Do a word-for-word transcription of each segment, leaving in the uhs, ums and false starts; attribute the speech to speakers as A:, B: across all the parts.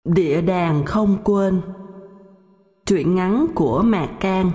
A: Địa đàng không quên. Truyện ngắn của Mạc Can.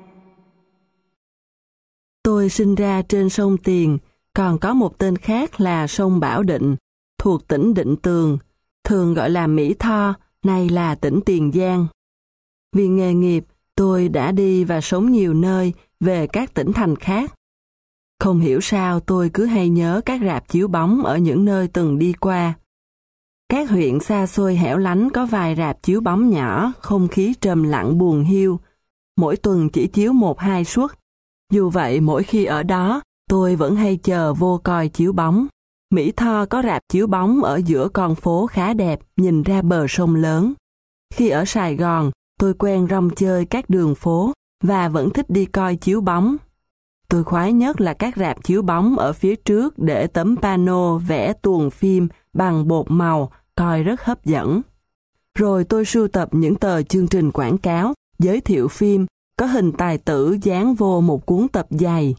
A: Tôi sinh ra trên sông Tiền, còn có một tên khác là sông Bảo Định, thuộc tỉnh Định Tường, thường gọi là Mỹ Tho, nay là tỉnh Tiền Giang. Vì nghề nghiệp, tôi đã đi và sống nhiều nơi về các tỉnh thành khác. Không hiểu sao tôi cứ hay nhớ các rạp chiếu bóng ở những nơi từng đi qua. Các huyện xa xôi hẻo lánh có vài rạp chiếu bóng nhỏ, không khí trầm lặng buồn hiu. Mỗi tuần chỉ chiếu một hai suất. Dù vậy, mỗi khi ở đó, tôi vẫn hay chờ vô coi chiếu bóng. Mỹ Tho có rạp chiếu bóng ở giữa con phố khá đẹp, nhìn ra bờ sông lớn. Khi ở Sài Gòn, tôi quen rong chơi các đường phố và vẫn thích đi coi chiếu bóng. Tôi khoái nhất là các rạp chiếu bóng ở phía trước để tấm pano vẽ tuồng phim bằng bột màu, coi rất hấp dẫn. Rồi tôi sưu tập những tờ chương trình quảng cáo, giới thiệu phim, có hình tài tử dán vô một cuốn tập dày.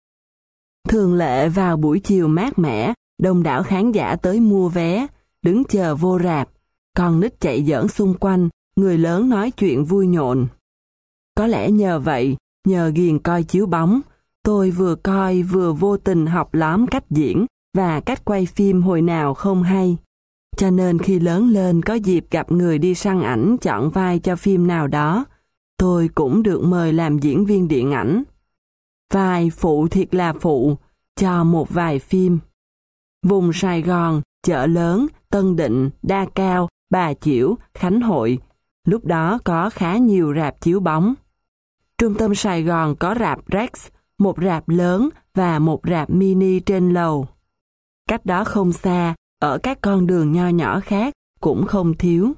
A: Thường lệ vào buổi chiều mát mẻ, đông đảo khán giả tới mua vé, đứng chờ vô rạp, con nít chạy giỡn xung quanh, người lớn nói chuyện vui nhộn. Có lẽ nhờ vậy, nhờ ghiền coi chiếu bóng, tôi vừa coi vừa vô tình học lóm cách diễn và cách quay phim hồi nào không hay. Cho nên khi lớn lên có dịp gặp người đi săn ảnh chọn vai cho phim nào đó, tôi cũng được mời làm diễn viên điện ảnh. Vai phụ thiệt là phụ, cho một vài phim. Vùng Sài Gòn, Chợ Lớn, Tân Định, Đa Cao, Bà Chiểu, Khánh Hội, lúc đó có khá nhiều rạp chiếu bóng. Trung tâm Sài Gòn có rạp Rex, một rạp lớn và một rạp mini trên lầu. Cách đó không xa, ở các con đường nho nhỏ khác cũng không thiếu.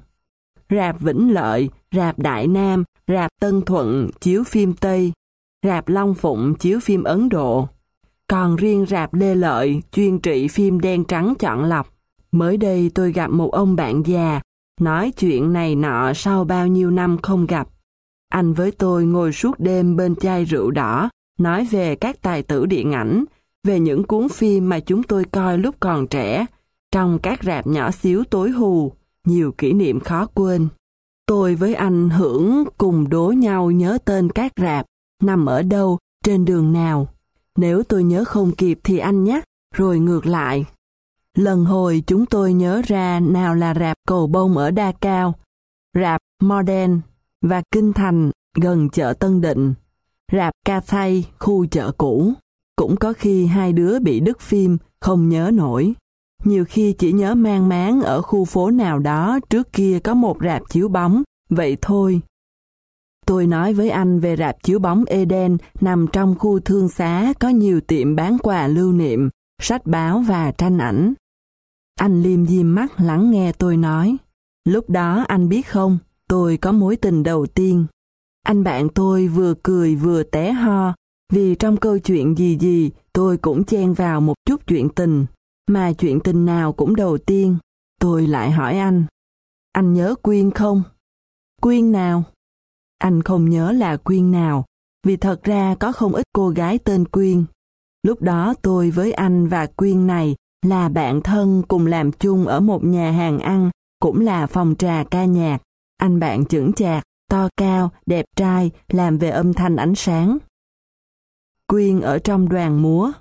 A: Rạp Vĩnh Lợi, rạp Đại Nam, rạp Tân Thuận chiếu phim Tây, rạp Long Phụng chiếu phim Ấn Độ. Còn riêng rạp Lê Lợi chuyên trị phim đen trắng chọn lọc. Mới đây tôi gặp một ông bạn già, nói chuyện này nọ sau bao nhiêu năm không gặp. Anh với tôi ngồi suốt đêm bên chai rượu đỏ, nói về các tài tử điện ảnh, về những cuốn phim mà chúng tôi coi lúc còn trẻ, trong các rạp nhỏ xíu tối hù, nhiều kỷ niệm khó quên. Tôi với anh hưởng cùng đố nhau nhớ tên các rạp, nằm ở đâu, trên đường nào. Nếu tôi nhớ không kịp thì anh nhắc, rồi ngược lại. Lần hồi chúng tôi nhớ ra nào là rạp Cầu Bông ở Đa Cao, rạp Modern và Kinh Thành gần chợ Tân Định, rạp Cathay khu chợ cũ. Cũng có khi hai đứa bị đứt phim, không nhớ nổi. Nhiều khi chỉ nhớ mang máng ở khu phố nào đó trước kia có một rạp chiếu bóng, vậy thôi. Tôi nói với anh về rạp chiếu bóng Eden nằm trong khu thương xá có nhiều tiệm bán quà lưu niệm, sách báo và tranh ảnh. Anh liêm diêm mắt lắng nghe tôi nói. Lúc đó anh biết không, tôi có mối tình đầu tiên. Anh bạn tôi vừa cười vừa té ho, vì trong câu chuyện gì gì tôi cũng chen vào một chút chuyện tình. Mà chuyện tình nào cũng đầu tiên. Tôi lại hỏi anh. Anh nhớ Quyên không? Quyên nào? Anh không nhớ là Quyên nào, vì thật ra có không ít cô gái tên Quyên. Lúc đó tôi với anh và Quyên này là bạn thân cùng làm chung ở một nhà hàng ăn, cũng là phòng trà ca nhạc. Anh bạn chững chạc, to cao, đẹp trai, làm về âm thanh ánh sáng. Quyên ở trong đoàn múa.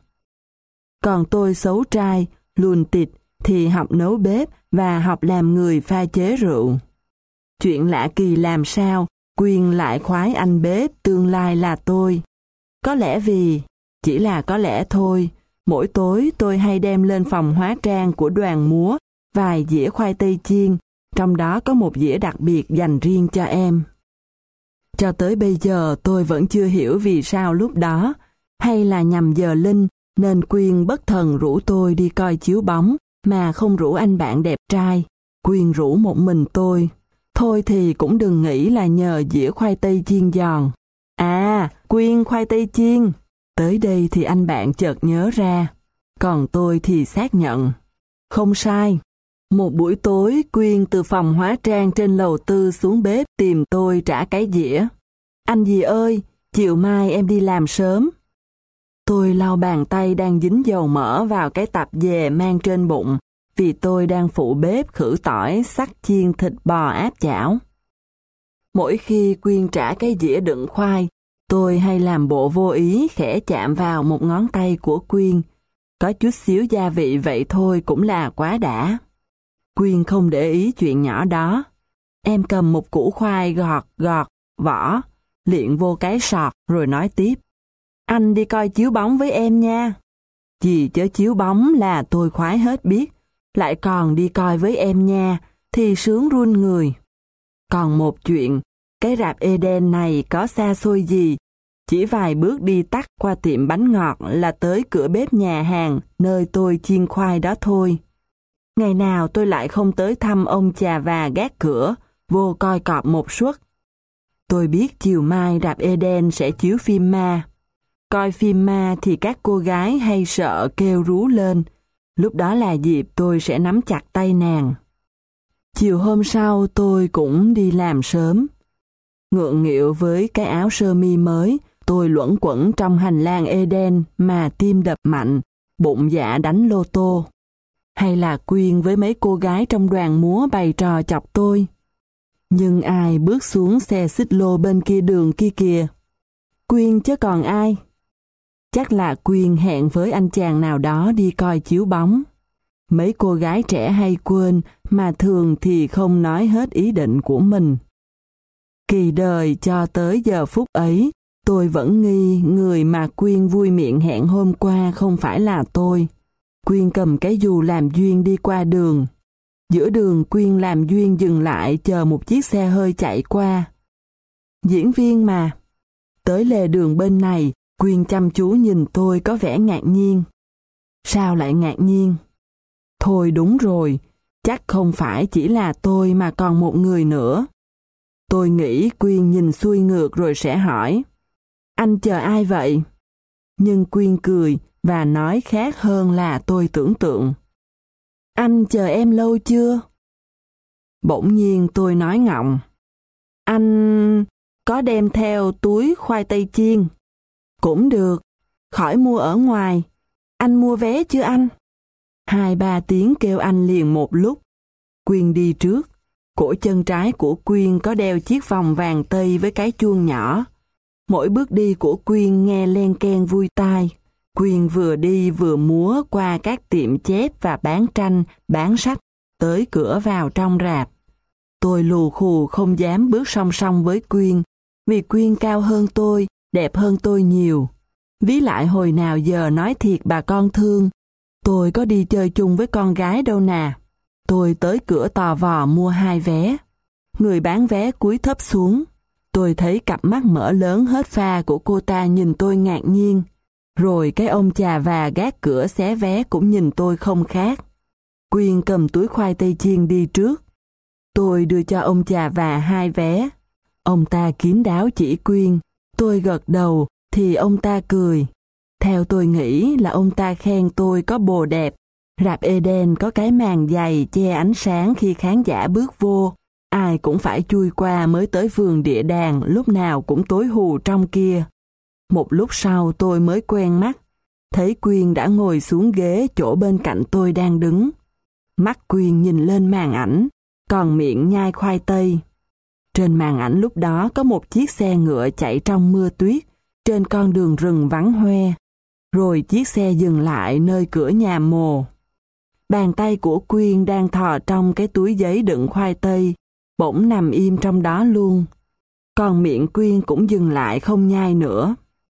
A: Còn tôi xấu trai, lùn tịt, thì học nấu bếp và học làm người pha chế rượu. Chuyện lạ kỳ làm sao, Quyên lại khoái anh bếp tương lai là tôi. Có lẽ vì, chỉ là có lẽ thôi, mỗi tối tôi hay đem lên phòng hóa trang của đoàn múa vài dĩa khoai tây chiên, trong đó có một dĩa đặc biệt dành riêng cho em. Cho tới bây giờ tôi vẫn chưa hiểu vì sao lúc đó, hay là nhằm giờ linh, nên Quyên bất thần rủ tôi đi coi chiếu bóng, mà không rủ anh bạn đẹp trai. Quyên rủ một mình tôi. Thôi thì cũng đừng nghĩ là nhờ dĩa khoai tây chiên giòn. À, Quyên khoai tây chiên. Tới đây thì anh bạn chợt nhớ ra. Còn tôi thì xác nhận. Không sai. Một buổi tối, Quyên từ phòng hóa trang trên lầu tư xuống bếp tìm tôi trả cái dĩa. Anh dì ơi, chiều mai em đi làm sớm. Tôi lau bàn tay đang dính dầu mỡ vào cái tạp dề mang trên bụng vì tôi đang phụ bếp khử tỏi sắc chiên thịt bò áp chảo. Mỗi khi Quyên trả cái dĩa đựng khoai, tôi hay làm bộ vô ý khẽ chạm vào một ngón tay của Quyên. Có chút xíu gia vị vậy thôi cũng là quá đã. Quyên không để ý chuyện nhỏ đó. Em cầm một củ khoai gọt gọt vỏ, liệng vô cái sọt rồi nói tiếp. Anh đi coi chiếu bóng với em nha. Gì chớ chiếu bóng là tôi khoái hết biết. Lại còn đi coi với em nha, thì sướng run người. Còn một chuyện, cái rạp Eden này có xa xôi gì, chỉ vài bước đi tắt qua tiệm bánh ngọt là tới cửa bếp nhà hàng nơi tôi chiên khoai đó thôi. Ngày nào tôi lại không tới thăm ông chà và gác cửa, vô coi cọp một suất. Tôi biết chiều mai rạp Eden sẽ chiếu phim ma. Coi phim ma thì các cô gái hay sợ kêu rú lên. Lúc đó là dịp tôi sẽ nắm chặt tay nàng. Chiều hôm sau tôi cũng đi làm sớm. Ngượng nghịu với cái áo sơ mi mới, tôi luẩn quẩn trong hành lang Eden mà tim đập mạnh, bụng dạ đánh lô tô. Hay là Quyên với mấy cô gái trong đoàn múa bày trò chọc tôi. Nhưng ai bước xuống xe xích lô bên kia đường kia kìa? Quyên chứ còn ai? Chắc là Quyên hẹn với anh chàng nào đó đi coi chiếu bóng. Mấy cô gái trẻ hay quên, mà thường thì không nói hết ý định của mình. Kỳ đời cho tới giờ phút ấy, tôi vẫn nghi người mà Quyên vui miệng hẹn hôm qua không phải là tôi. Quyên cầm cái dù làm duyên đi qua đường. Giữa đường Quyên làm duyên dừng lại chờ một chiếc xe hơi chạy qua. Diễn viên mà. Tới lề đường bên này, Quyên chăm chú nhìn tôi có vẻ ngạc nhiên. Sao lại ngạc nhiên? Thôi đúng rồi, chắc không phải chỉ là tôi mà còn một người nữa. Tôi nghĩ Quyên nhìn xuôi ngược rồi sẽ hỏi. Anh chờ ai vậy? Nhưng Quyên cười và nói khác hơn là tôi tưởng tượng. Anh chờ em lâu chưa? Bỗng nhiên tôi nói ngọng. Anh có đem theo túi khoai tây chiên. Cũng được, khỏi mua ở ngoài. Anh mua vé chưa anh? Hai ba tiếng kêu anh liền một lúc. Quyên đi trước. Cổ chân trái của Quyên có đeo chiếc vòng vàng tây với cái chuông nhỏ. Mỗi bước đi của Quyên nghe len keng vui tai. Quyên vừa đi vừa múa qua các tiệm chép và bán tranh, bán sách, tới cửa vào trong rạp. Tôi lù khù không dám bước song song với Quyên, vì Quyên cao hơn tôi, đẹp hơn tôi nhiều. Ví lại hồi nào giờ nói thiệt bà con thương, tôi có đi chơi chung với con gái đâu nè. Tôi tới cửa tò vò mua hai vé. Người bán vé cúi thấp xuống. Tôi thấy cặp mắt mở lớn hết pha của cô ta nhìn tôi ngạc nhiên. Rồi cái ông chà và gác cửa xé vé cũng nhìn tôi không khác. Quyên cầm túi khoai tây chiên đi trước. Tôi đưa cho ông chà và hai vé. Ông ta kín đáo chỉ Quyên. Tôi gật đầu thì ông ta cười. Theo tôi nghĩ là ông ta khen tôi có bồ đẹp. Rạp Eden có cái màn dày che ánh sáng khi khán giả bước vô. Ai cũng phải chui qua mới tới vườn địa đàng, lúc nào cũng tối hù trong kia. Một lúc sau tôi mới quen mắt. Thấy Quyên đã ngồi xuống ghế chỗ bên cạnh tôi đang đứng. Mắt Quyên nhìn lên màn ảnh, còn miệng nhai khoai tây. Trên màn ảnh lúc đó có một chiếc xe ngựa chạy trong mưa tuyết, trên con đường rừng vắng hoe. Rồi chiếc xe dừng lại nơi cửa nhà mồ. Bàn tay của Quyên đang thò trong cái túi giấy đựng khoai tây, bỗng nằm im trong đó luôn. Còn miệng Quyên cũng dừng lại không nhai nữa.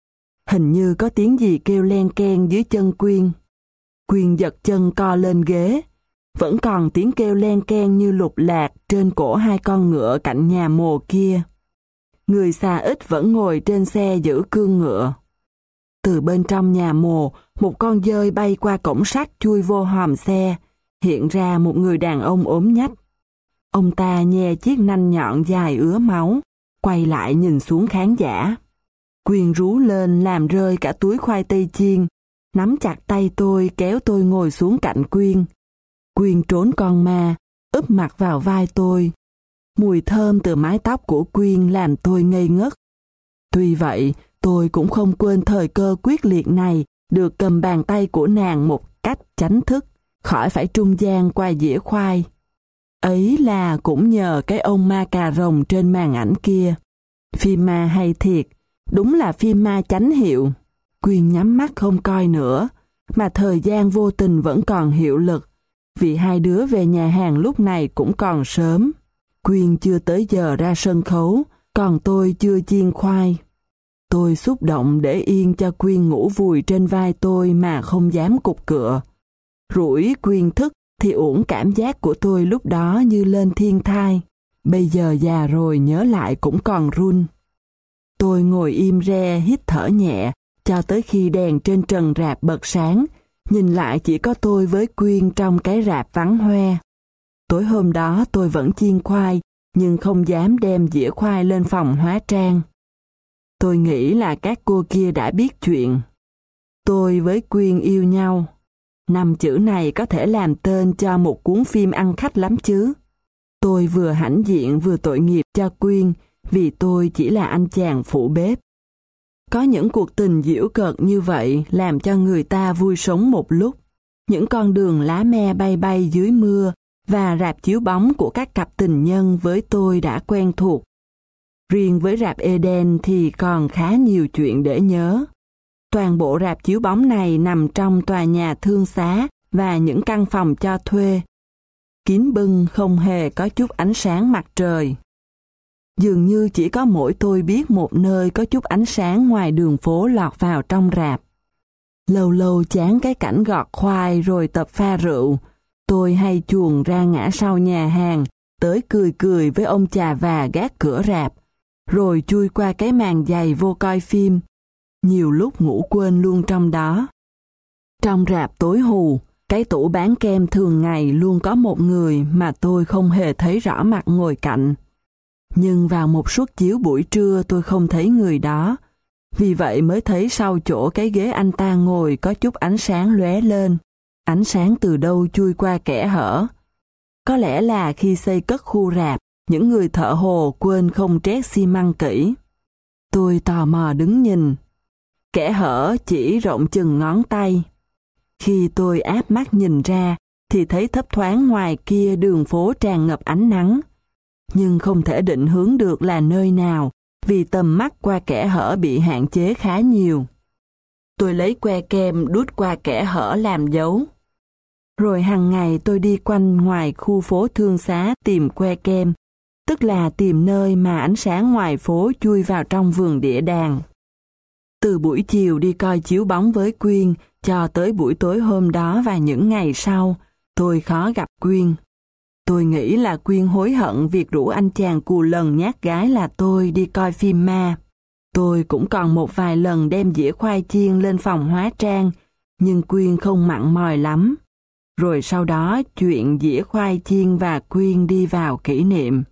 A: Hình như có tiếng gì kêu len keng dưới chân Quyên. Quyên giật chân co lên ghế. Vẫn còn tiếng kêu len keng như lục lạc trên cổ hai con ngựa cạnh nhà mồ kia. Người xà ít vẫn ngồi trên xe giữ cương ngựa. Từ bên trong nhà mồ, một con dơi bay qua cổng sắt chui vô hòm xe, hiện ra một người đàn ông ốm nhách. Ông ta nhe chiếc nanh nhọn dài ứa máu, quay lại nhìn xuống khán giả. Quyên rú lên làm rơi cả túi khoai tây chiên, nắm chặt tay tôi kéo tôi ngồi xuống cạnh Quyên. Quyên trốn con ma, úp mặt vào vai tôi. Mùi thơm từ mái tóc của Quyên làm tôi ngây ngất. Tuy vậy, tôi cũng không quên thời cơ quyết liệt này được cầm bàn tay của nàng một cách chánh thức, khỏi phải trung gian qua dĩa khoai. Ấy là cũng nhờ cái ông ma cà rồng trên màn ảnh kia. Phim ma hay thiệt, đúng là phim ma chánh hiệu. Quyên nhắm mắt không coi nữa, mà thời gian vô tình vẫn còn hiệu lực, vì hai đứa về nhà hàng lúc này cũng còn sớm. Quyên chưa tới giờ ra sân khấu, còn tôi chưa chiên khoai. Tôi xúc động để yên cho Quyên ngủ vùi trên vai tôi mà không dám cục cựa. Rủi Quyên thức thì uổng cảm giác của tôi lúc đó như lên thiên thai. Bây giờ già rồi nhớ lại cũng còn run. Tôi ngồi im re hít thở nhẹ cho tới khi đèn trên trần rạp bật sáng. Nhìn lại chỉ có tôi với Quyên trong cái rạp vắng hoe. Tối hôm đó tôi vẫn chiên khoai, nhưng không dám đem dĩa khoai lên phòng hóa trang. Tôi nghĩ là các cô kia đã biết chuyện. Tôi với Quyên yêu nhau. Năm chữ này có thể làm tên cho một cuốn phim ăn khách lắm chứ. Tôi vừa hãnh diện vừa tội nghiệp cho Quyên, vì tôi chỉ là anh chàng phụ bếp. Có những cuộc tình giễu cợt như vậy làm cho người ta vui sống một lúc. Những con đường lá me bay bay dưới mưa và rạp chiếu bóng của các cặp tình nhân với tôi đã quen thuộc. Riêng với rạp Eden thì còn khá nhiều chuyện để nhớ. Toàn bộ rạp chiếu bóng này nằm trong tòa nhà thương xá và những căn phòng cho thuê. Kín bưng không hề có chút ánh sáng mặt trời. Dường như chỉ có mỗi tôi biết một nơi có chút ánh sáng ngoài đường phố lọt vào trong rạp. Lâu lâu chán cái cảnh gọt khoai rồi tập pha rượu, tôi hay chuồn ra ngã sau nhà hàng, tới cười cười với ông chà và gác cửa rạp, rồi chui qua cái màn dày vô coi phim. Nhiều lúc ngủ quên luôn trong đó. Trong rạp tối hù, cái tủ bán kem thường ngày luôn có một người mà tôi không hề thấy rõ mặt ngồi cạnh. Nhưng vào một suất chiếu buổi trưa tôi không thấy người đó, vì vậy mới thấy sau chỗ cái ghế anh ta ngồi có chút ánh sáng lóe lên. Ánh sáng từ đâu chui qua kẽ hở. Có lẽ là khi xây cất khu rạp, những người thợ hồ quên không trét xi măng kỹ. Tôi tò mò đứng nhìn. Kẽ hở chỉ rộng chừng ngón tay. Khi tôi áp mắt nhìn ra, thì thấy thấp thoáng ngoài kia đường phố tràn ngập ánh nắng. Nhưng không thể định hướng được là nơi nào, vì tầm mắt qua kẽ hở bị hạn chế khá nhiều. Tôi lấy que kem đút qua kẽ hở làm dấu. Rồi hàng ngày tôi đi quanh ngoài khu phố thương xá tìm que kem, tức là tìm nơi mà ánh sáng ngoài phố chui vào trong vườn địa đàng. Từ buổi chiều đi coi chiếu bóng với Quyên cho tới buổi tối hôm đó và những ngày sau, tôi khó gặp Quyên. Tôi nghĩ là Quyên hối hận việc rủ anh chàng cù lần nhát gái là tôi đi coi phim ma. Tôi cũng còn một vài lần đem dĩa khoai chiên lên phòng hóa trang, nhưng Quyên không mặn mòi lắm. Rồi sau đó chuyện dĩa khoai chiên và Quyên đi vào kỷ niệm.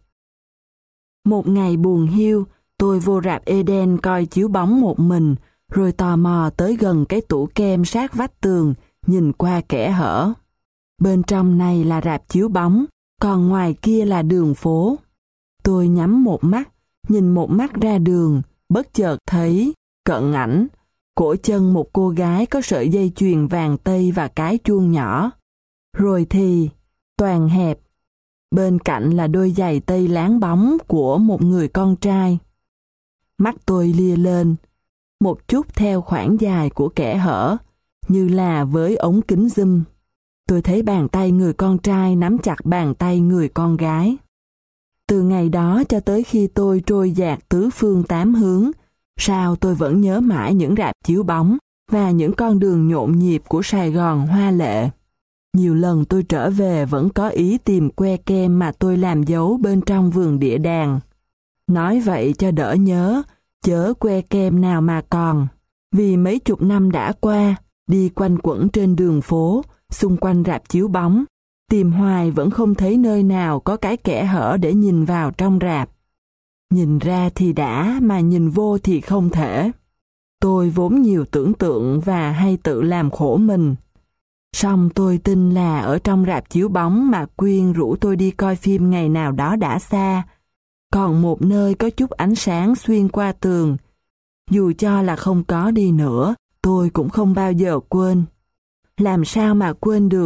A: Một ngày buồn hiu, tôi vô rạp Eden coi chiếu bóng một mình, rồi tò mò tới gần cái tủ kem sát vách tường, nhìn qua kẽ hở. Bên trong này là rạp chiếu bóng, còn ngoài kia là đường phố. Tôi nhắm một mắt, nhìn một mắt ra đường, bất chợt thấy, cận ảnh, cổ chân một cô gái có sợi dây chuyền vàng tây và cái chuông nhỏ. Rồi thì, toàn hẹp. Bên cạnh là đôi giày tây láng bóng của một người con trai. Mắt tôi lia lên, một chút theo khoảng dài của kẽ hở, như là với ống kính zoom. Tôi thấy bàn tay người con trai nắm chặt bàn tay người con gái. Từ ngày đó cho tới khi tôi trôi dạt tứ phương tám hướng, sao tôi vẫn nhớ mãi những rạp chiếu bóng và những con đường nhộn nhịp của Sài Gòn hoa lệ. Nhiều lần tôi trở về vẫn có ý tìm que kem mà tôi làm dấu bên trong vườn địa đàng. Nói vậy cho đỡ nhớ, chớ que kem nào mà còn. Vì mấy chục năm đã qua, đi quanh quẩn trên đường phố, xung quanh rạp chiếu bóng, tìm hoài vẫn không thấy nơi nào có cái kẽ hở để nhìn vào trong rạp. Nhìn ra thì đã, mà nhìn vô thì không thể. Tôi vốn nhiều tưởng tượng và hay tự làm khổ mình. Song tôi tin là ở trong rạp chiếu bóng mà Quyên rủ tôi đi coi phim ngày nào đó đã xa, còn một nơi có chút ánh sáng xuyên qua tường. Dù cho là không có đi nữa, tôi cũng không bao giờ quên. Làm sao mà quên được,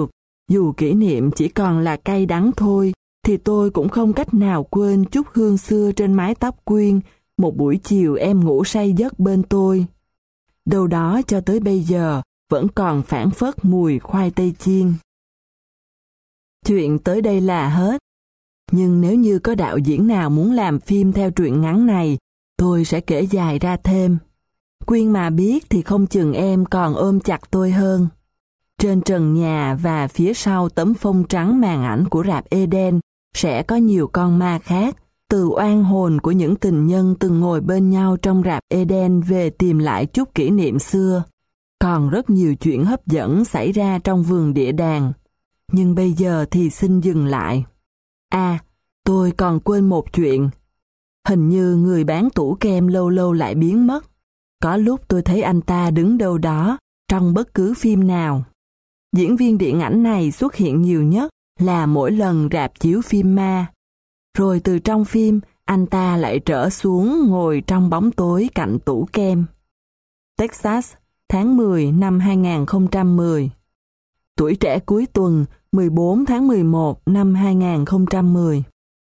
A: Dù kỷ niệm chỉ còn là cay đắng thôi, thì tôi cũng không cách nào quên chút hương xưa trên mái tóc Quyên, một buổi chiều em ngủ say giấc bên tôi. Đâu đó cho tới bây giờ, vẫn còn phảng phất mùi khoai tây chiên. Chuyện tới đây là hết. Nhưng nếu như có đạo diễn nào muốn làm phim theo truyện ngắn này, tôi sẽ kể dài ra thêm. Quyên mà biết thì không chừng em còn ôm chặt tôi hơn. Trên trần nhà và phía sau tấm phông trắng màn ảnh của rạp Eden sẽ có nhiều con ma khác, từ oan hồn của những tình nhân từng ngồi bên nhau trong rạp Eden về tìm lại chút kỷ niệm xưa. Còn rất nhiều chuyện hấp dẫn xảy ra trong vườn địa đàng. Nhưng bây giờ thì xin dừng lại. À, tôi còn quên một chuyện. Hình như người bán tủ kem lâu lâu lại biến mất. Có lúc tôi thấy anh ta đứng đâu đó, trong bất cứ phim nào. Diễn viên điện ảnh này xuất hiện nhiều nhất là mỗi lần rạp chiếu phim ma. Rồi từ trong phim, anh ta lại trở xuống ngồi trong bóng tối cạnh tủ kem. Texas, tháng mười năm hai nghìn không trăm mười. Tuổi trẻ cuối tuần, mười bốn tháng mười một năm hai nghìn không trăm mười.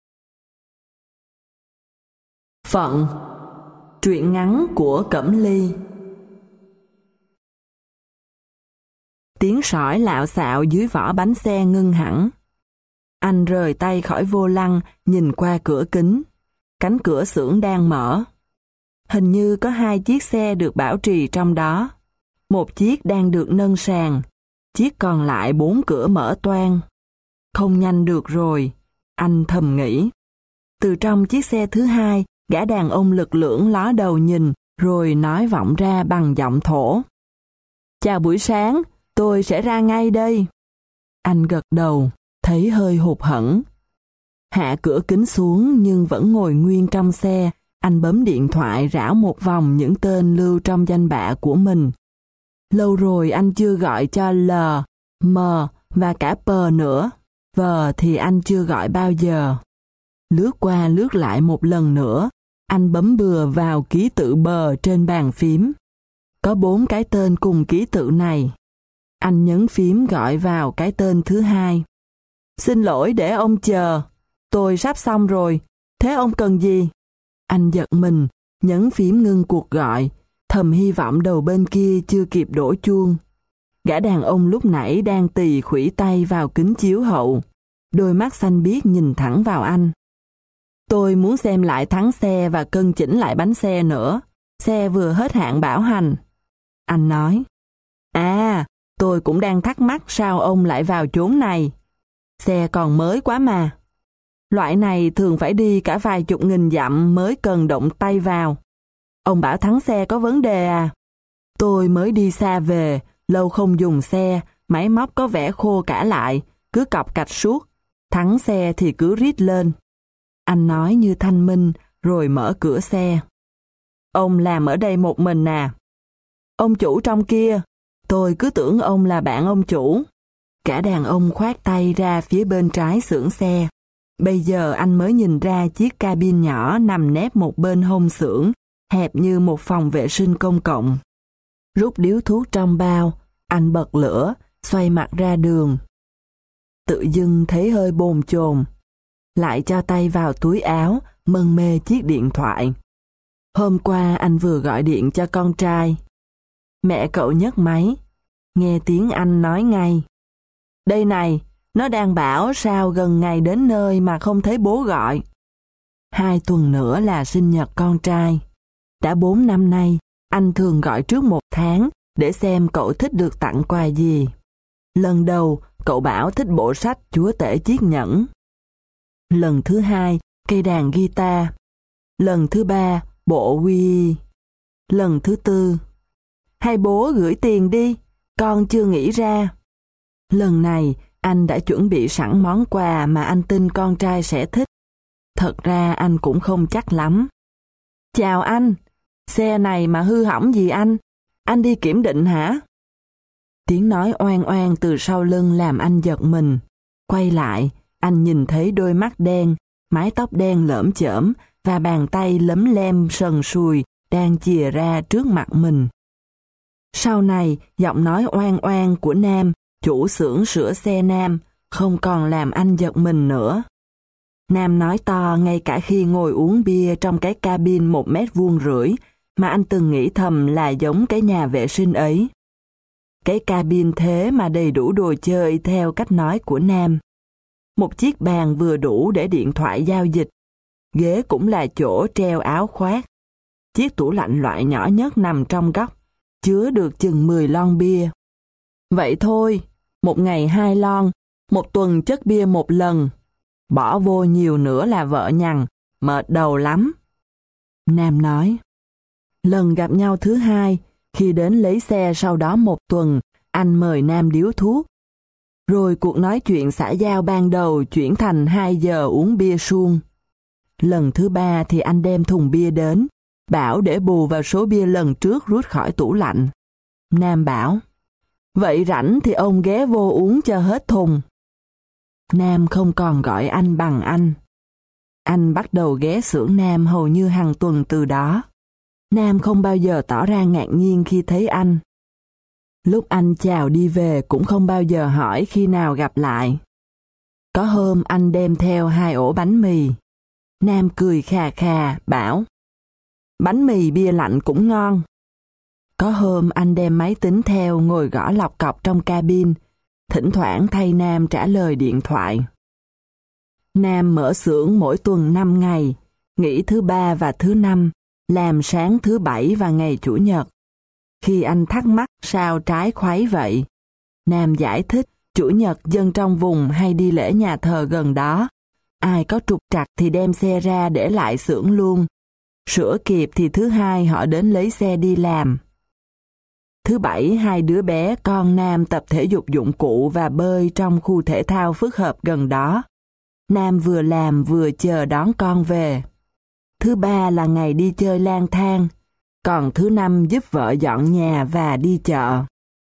A: Phận. Truyện ngắn của Cẩm Ly. Tiếng sỏi lạo xạo dưới vỏ bánh xe ngưng hẳn. Anh rời tay khỏi vô lăng, nhìn qua cửa kính. Cánh cửa xưởng đang mở. Hình như có hai chiếc xe được bảo trì trong đó. Một chiếc đang được nâng sàn. Chiếc còn lại bốn cửa mở toang. Không nhanh được rồi, anh thầm nghĩ. Từ trong chiếc xe thứ hai, gã đàn ông lực lưỡng ló đầu nhìn, rồi nói vọng ra bằng giọng thổ. Chào buổi sáng, tôi sẽ ra ngay đây. Anh gật đầu, thấy hơi hụt hẫng. Hạ cửa kính xuống nhưng vẫn ngồi nguyên trong xe, anh bấm điện thoại rảo một vòng những tên lưu trong danh bạ của mình. Lâu rồi anh chưa gọi cho L, M và cả P nữa. V thì anh chưa gọi bao giờ. Lướt qua lướt lại một lần nữa, anh bấm bừa vào ký tự bờ trên bàn phím. Có bốn cái tên cùng ký tự này. Anh nhấn phím gọi vào cái tên thứ hai. Xin lỗi để ông chờ, tôi sắp xong rồi, thế ông cần gì? Anh giật mình, nhấn phím ngưng cuộc gọi, thầm hy vọng đầu bên kia chưa kịp đổ chuông. Gã đàn ông lúc nãy đang tì khuỷu tay vào kính chiếu hậu, đôi mắt xanh biếc nhìn thẳng vào anh. Tôi muốn xem lại thắng xe và cân chỉnh lại bánh xe nữa, xe vừa hết hạn bảo hành. Anh nói, à, tôi cũng đang thắc mắc sao ông lại vào chốn này. Xe còn mới quá mà. Loại này thường phải đi cả vài chục nghìn dặm mới cần động tay vào. Ông bảo thắng xe có vấn đề à? Tôi mới đi xa về, lâu không dùng xe, máy móc có vẻ khô cả lại, cứ cọc cạch suốt. Thắng xe thì cứ rít lên. Anh nói như thanh minh, rồi mở cửa xe. Ông làm ở đây một mình à? Ông chủ trong kia, tôi cứ tưởng ông là bạn ông chủ. Cả đàn ông khoát tay ra phía bên trái xưởng xe. Bây giờ anh mới nhìn ra chiếc cabin nhỏ nằm nép một bên hông xưởng, hẹp như một phòng vệ sinh công cộng. Rút điếu thuốc trong bao, anh bật lửa, xoay mặt ra đường. Tự dưng thấy hơi bồn chồn. Lại cho tay vào túi áo, mân mê chiếc điện thoại. Hôm qua anh vừa gọi điện cho con trai. Mẹ cậu nhấc máy, nghe tiếng anh nói ngay. Đây này, nó đang bảo sao gần ngày đến nơi mà không thấy bố gọi. Hai tuần nữa là sinh nhật con trai. Đã bốn năm nay, anh thường gọi trước một tháng để xem cậu thích được tặng quà gì. Lần đầu, cậu bảo thích bộ sách Chúa Tể Chiếc Nhẫn. Lần thứ hai, cây đàn guitar. Lần thứ ba, bộ Wii. Lần thứ tư, hay bố gửi tiền đi, con chưa nghĩ ra. Lần này, anh đã chuẩn bị sẵn món quà mà anh tin con trai sẽ thích. Thật ra anh cũng không chắc lắm. Chào anh, xe này mà hư hỏng gì anh? Anh đi kiểm định hả? Tiếng nói oan oan từ sau lưng làm anh giật mình. Quay lại, anh nhìn thấy đôi mắt đen, mái tóc đen lởm chởm và bàn tay lấm lem sần sùi đang chìa ra trước mặt mình. Sau này, giọng nói oan oan của Nam chủ xưởng sửa xe Nam không còn làm anh giật mình nữa. Nam nói to ngay cả khi ngồi uống bia trong cái cabin một mét vuông rưỡi mà anh từng nghĩ thầm là giống cái nhà vệ sinh ấy. Cái cabin thế mà đầy đủ đồ chơi theo cách nói của Nam. Một chiếc bàn vừa đủ để điện thoại giao dịch. Ghế cũng là chỗ treo áo khoác. Chiếc tủ lạnh loại nhỏ nhất nằm trong góc, chứa được chừng mười lon bia. Vậy thôi, một ngày hai lon, một tuần chất bia một lần. Bỏ vô nhiều nữa là vợ nhằn, mệt đầu lắm. Nam nói. Lần gặp nhau thứ hai, khi đến lấy xe sau đó một tuần, anh mời Nam điếu thuốc. Rồi cuộc nói chuyện xã giao ban đầu chuyển thành hai giờ uống bia suông. Lần thứ ba thì anh đem thùng bia đến, bảo để bù vào số bia lần trước rút khỏi tủ lạnh. Nam bảo, vậy rảnh thì ông ghé vô uống cho hết thùng. Nam không còn gọi anh bằng anh. Anh bắt đầu ghé xưởng Nam hầu như hàng tuần từ đó. Nam không bao giờ tỏ ra ngạc nhiên khi thấy anh. Lúc anh chào đi về cũng không bao giờ hỏi khi nào gặp lại. Có hôm anh đem theo hai ổ bánh mì. Nam cười khà khà, bảo, bánh mì bia lạnh cũng ngon. Có hôm anh đem máy tính theo ngồi gõ lọc cọc trong cabin, thỉnh thoảng thay Nam trả lời điện thoại. Nam mở xưởng mỗi tuần năm ngày, nghỉ thứ ba và thứ năm, làm sáng thứ bảy và ngày chủ nhật. Khi anh thắc mắc sao trái khuấy vậy, Nam giải thích chủ nhật dân trong vùng hay đi lễ nhà thờ gần đó. Ai có trục trặc thì đem xe ra để lại xưởng luôn. Sửa kịp thì thứ hai họ đến lấy xe đi làm. Thứ bảy hai đứa bé con Nam tập thể dục dụng cụ và bơi trong khu thể thao phức hợp gần đó. Nam vừa làm vừa chờ đón con về. Thứ ba là ngày đi chơi lang thang, còn thứ năm giúp vợ dọn nhà và đi chợ.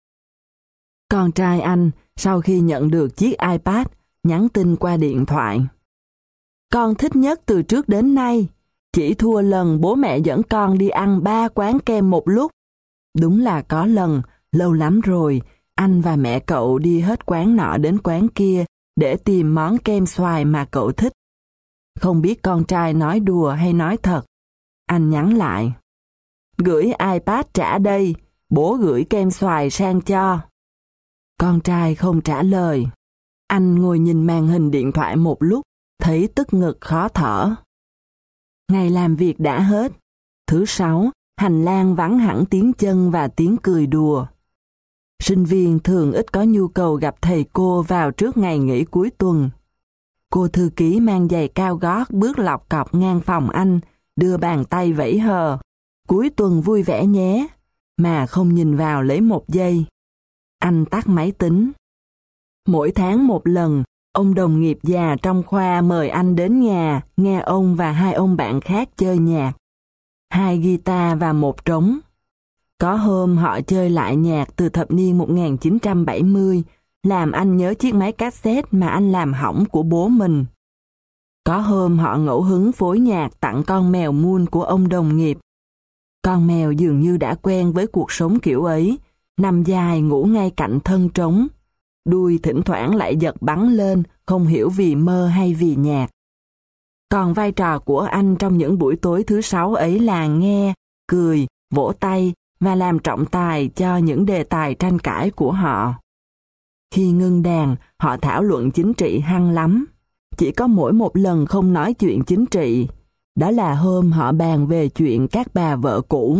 A: Con trai anh, sau khi nhận được chiếc iPad, nhắn tin qua điện thoại. Con thích nhất từ trước đến nay, chỉ thua lần bố mẹ dẫn con đi ăn ba quán kem một lúc. Đúng là có lần, lâu lắm rồi, anh và mẹ cậu đi hết quán nọ đến quán kia để tìm món kem xoài mà cậu thích. Không biết con trai nói đùa hay nói thật. Anh nhắn lại. Gửi iPad trả đây, bố gửi kem xoài sang cho. Con trai không trả lời. Anh ngồi nhìn màn hình điện thoại một lúc, thấy tức ngực khó thở. Ngày làm việc đã hết. Thứ sáu, hành lang vắng hẳn tiếng chân và tiếng cười đùa. Sinh viên thường ít có nhu cầu gặp thầy cô vào trước ngày nghỉ cuối tuần. Cô thư ký mang giày cao gót bước lọc cọc ngang phòng anh, đưa bàn tay vẫy hờ. Cuối tuần vui vẻ nhé, mà không nhìn vào lấy một giây. Anh tắt máy tính. Mỗi tháng một lần, ông đồng nghiệp già trong khoa mời anh đến nhà nghe ông và hai ông bạn khác chơi nhạc. Hai guitar và một trống. Có hôm họ chơi lại nhạc từ thập niên một nghìn chín trăm bảy mươi, làm anh nhớ chiếc máy cassette mà anh làm hỏng của bố mình. Có hôm họ ngẫu hứng phối nhạc tặng con mèo Moon của ông đồng nghiệp. Con mèo dường như đã quen với cuộc sống kiểu ấy, nằm dài ngủ ngay cạnh thân trống. Đuôi thỉnh thoảng lại giật bắn lên, không hiểu vì mơ hay vì nhạc. Còn vai trò của anh trong những buổi tối thứ sáu ấy là nghe, cười, vỗ tay và làm trọng tài cho những đề tài tranh cãi của họ. Khi ngưng đàn, họ thảo luận chính trị hăng lắm. Chỉ có mỗi một lần không nói chuyện chính trị. Đó là hôm họ bàn về chuyện các bà vợ cũ.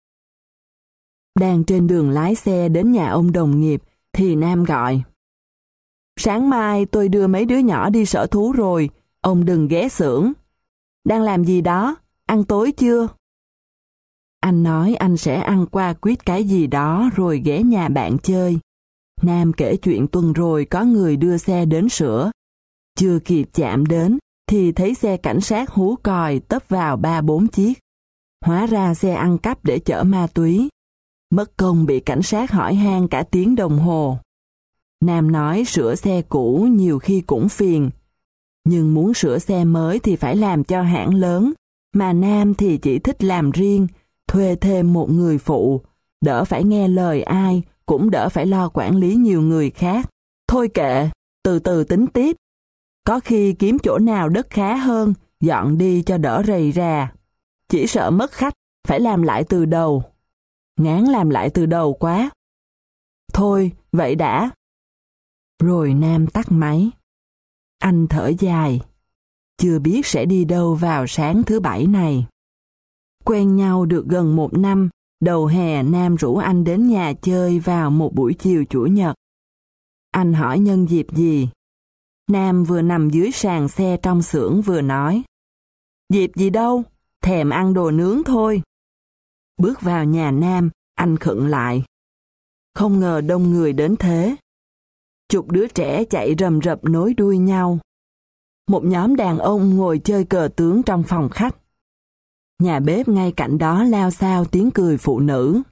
A: Đang trên đường lái xe đến nhà ông đồng nghiệp, thì Nam gọi. Sáng mai tôi đưa mấy đứa nhỏ đi sở thú rồi, ông đừng ghé xưởng. Đang làm gì đó? Ăn tối chưa? Anh nói anh sẽ ăn qua quýt cái gì đó rồi ghé nhà bạn chơi. Nam kể chuyện tuần rồi có người đưa xe đến sửa. Chưa kịp chạm đến, thì thấy xe cảnh sát hú còi tấp vào ba bốn chiếc. Hóa ra xe ăn cắp để chở ma túy. Mất công bị cảnh sát hỏi han cả tiếng đồng hồ. Nam nói sửa xe cũ nhiều khi cũng phiền. Nhưng muốn sửa xe mới thì phải làm cho hãng lớn. Mà Nam thì chỉ thích làm riêng, thuê thêm một người phụ, đỡ phải nghe lời ai, cũng đỡ phải lo quản lý nhiều người khác. Thôi kệ, từ từ tính tiếp. Có khi kiếm chỗ nào đất khá hơn, dọn đi cho đỡ rầy rà. Chỉ sợ mất khách, phải làm lại từ đầu. Ngán làm lại từ đầu quá. Thôi, vậy đã. Rồi Nam tắt máy. Anh thở dài. Chưa biết sẽ đi đâu vào sáng thứ bảy này. Quen nhau được gần một năm, đầu hè Nam rủ anh đến nhà chơi vào một buổi chiều chủ nhật. Anh hỏi nhân dịp gì. Nam vừa nằm dưới sàn xe trong xưởng vừa nói. Dịp gì đâu, thèm ăn đồ nướng thôi. Bước vào nhà Nam, anh khựng lại. Không ngờ đông người đến thế. Chục đứa trẻ chạy rầm rập nối đuôi nhau. Một nhóm đàn ông ngồi chơi cờ tướng trong phòng khách. Nhà bếp ngay cạnh đó lao xao tiếng cười phụ nữ.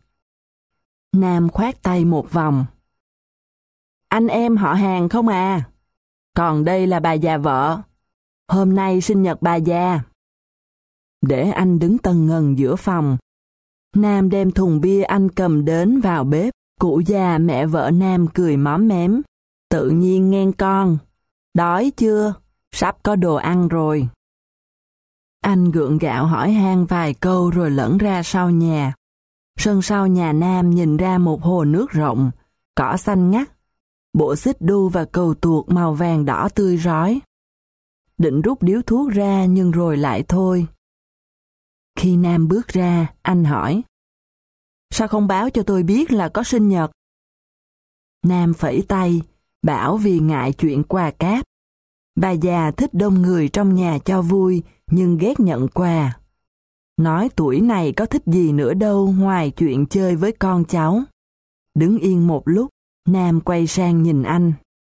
A: Nam khoát tay một vòng. Anh em họ hàng không à? Còn đây là bà già vợ. Hôm nay sinh nhật bà già. Để anh đứng tần ngần giữa phòng. Nam đem thùng bia anh cầm đến vào bếp. Cụ già mẹ vợ Nam cười móm mém. Tự nhiên nghe con. Đói chưa? Sắp có đồ ăn rồi. Anh gượng gạo hỏi han vài câu rồi lẫn ra sau nhà. Sân sau nhà Nam nhìn ra một hồ nước rộng, cỏ xanh ngắt, bộ xích đu và cầu tuột màu vàng đỏ tươi rói. Định rút điếu thuốc ra nhưng rồi lại thôi. Khi Nam bước ra, anh hỏi. Sao không báo cho tôi biết là có sinh nhật? Nam phẩy tay, bảo vì ngại chuyện quà cáp. Bà già thích đông người trong nhà cho vui, nhưng ghét nhận quà. Nói tuổi này có thích gì nữa đâu ngoài chuyện chơi với con cháu. Đứng yên một lúc, Nam quay sang nhìn anh.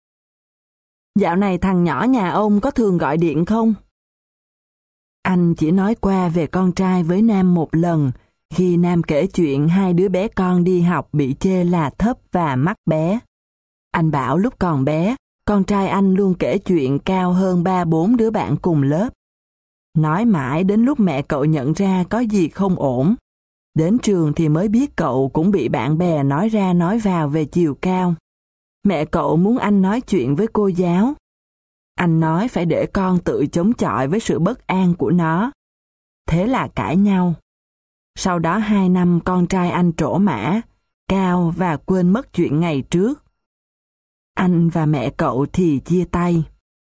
A: Dạo này thằng nhỏ nhà ông có thường gọi điện không? Anh chỉ nói qua về con trai với Nam một lần, khi Nam kể chuyện hai đứa bé con đi học bị chê là thấp và mắt bé. Anh bảo lúc còn bé, con trai anh luôn kể chuyện cao hơn ba bốn đứa bạn cùng lớp. Nói mãi đến lúc mẹ cậu nhận ra có gì không ổn. Đến trường thì mới biết cậu cũng bị bạn bè nói ra nói vào về chiều cao. Mẹ cậu muốn anh nói chuyện với cô giáo. Anh nói phải để con tự chống chọi với sự bất an của nó. Thế là cãi nhau. Sau đó hai năm con trai anh trổ mã, cao và quên mất chuyện ngày trước. Anh và mẹ cậu thì chia tay.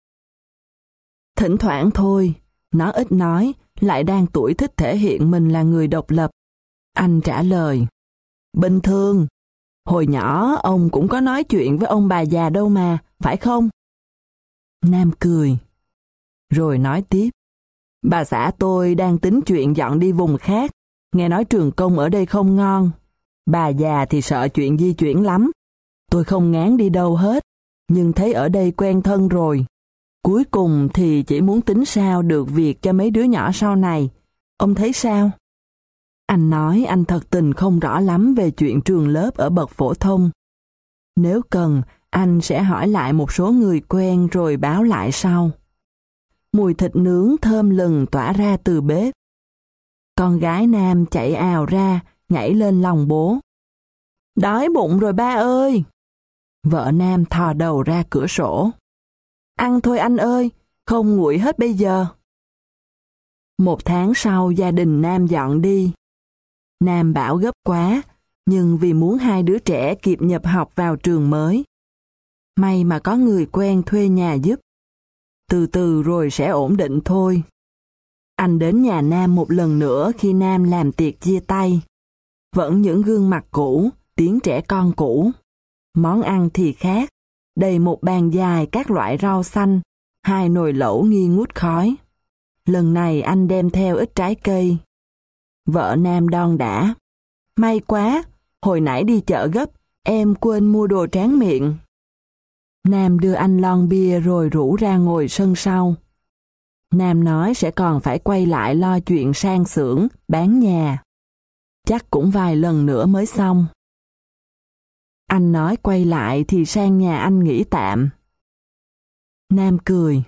A: Thỉnh thoảng thôi, nó ít nói, lại đang tuổi thích thể hiện mình là người độc lập. Anh trả lời, bình thường, hồi nhỏ ông cũng có nói chuyện với ông bà già đâu mà, phải không? Nam cười, rồi nói tiếp, bà xã tôi đang tính chuyện dọn đi vùng khác, nghe nói trường công ở đây không ngon. Bà già thì sợ chuyện di chuyển lắm. Tôi không ngán đi đâu hết, nhưng thấy ở đây quen thân rồi. Cuối cùng thì chỉ muốn tính sao được việc cho mấy đứa nhỏ sau này. Ông thấy sao? Anh nói anh thật tình không rõ lắm về chuyện trường lớp ở bậc phổ thông. Nếu cần, anh sẽ hỏi lại một số người quen rồi báo lại sau. Mùi thịt nướng thơm lừng tỏa ra từ bếp. Con gái Nam chạy ào ra, nhảy lên lòng bố. Đói bụng rồi ba ơi! Vợ Nam thò đầu ra cửa sổ. Ăn thôi anh ơi, không nguội hết bây giờ. Một tháng sau gia đình Nam dọn đi. Nam bảo gấp quá, nhưng vì muốn hai đứa trẻ kịp nhập học vào trường mới. May mà có người quen thuê nhà giúp. Từ từ rồi sẽ ổn định thôi. Anh đến nhà Nam một lần nữa khi Nam làm tiệc chia tay. Vẫn những gương mặt cũ, tiếng trẻ con cũ. Món ăn thì khác, đầy một bàn dài các loại rau xanh, hai nồi lẩu nghi ngút khói. Lần này anh đem theo ít trái cây. Vợ Nam đon đả. May quá, hồi nãy đi chợ gấp, em quên mua đồ tráng miệng. Nam đưa anh lon bia rồi rủ ra ngồi sân sau. Nam nói sẽ còn phải quay lại lo chuyện sang xưởng, bán nhà. Chắc cũng vài lần nữa mới xong. Anh nói quay lại thì sang nhà anh nghỉ tạm. Nam cười.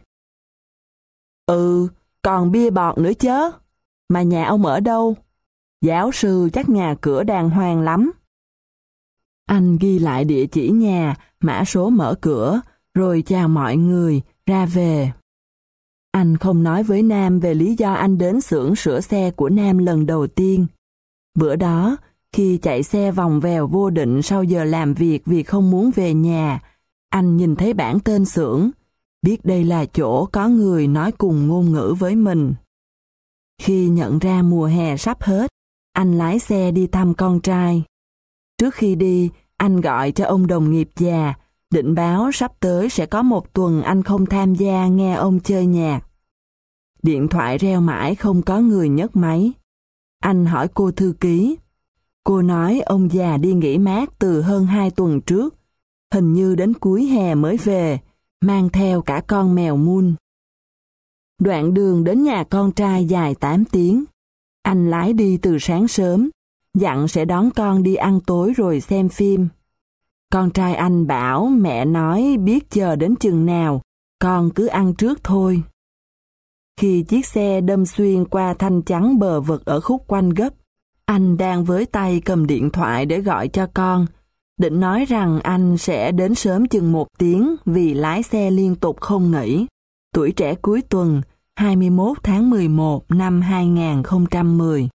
A: Ừ, còn bia bọt nữa chớ. Mà nhà ông ở đâu? Giáo sư chắc nhà cửa đàng hoàng lắm. Anh ghi lại địa chỉ nhà, mã số mở cửa, rồi chào mọi người, ra về. Anh không nói với Nam về lý do anh đến xưởng sửa xe của Nam lần đầu tiên. Bữa đó, khi chạy xe vòng vèo vô định sau giờ làm việc vì không muốn về nhà, anh nhìn thấy bảng tên xưởng, biết đây là chỗ có người nói cùng ngôn ngữ với mình. Khi nhận ra mùa hè sắp hết, anh lái xe đi thăm con trai. Trước khi đi, anh gọi cho ông đồng nghiệp già, định báo sắp tới sẽ có một tuần anh không tham gia nghe ông chơi nhạc. Điện thoại reo mãi không có người nhấc máy. Anh hỏi cô thư ký. Cô nói ông già đi nghỉ mát từ hơn hai tuần trước, hình như đến cuối hè mới về, mang theo cả con mèo Moon. Đoạn đường đến nhà con trai dài tám tiếng. Anh lái đi từ sáng sớm, dặn sẽ đón con đi ăn tối rồi xem phim. Con trai anh bảo mẹ nói biết chờ đến chừng nào, con cứ ăn trước thôi. Khi chiếc xe đâm xuyên qua thanh chắn bờ vực ở khúc quanh gấp, anh đang với tay cầm điện thoại để gọi cho con, định nói rằng anh sẽ đến sớm chừng một tiếng vì lái xe liên tục không nghỉ. Tuổi trẻ cuối tuần, hai mươi mốt tháng mười một năm hai nghìn không trăm mười.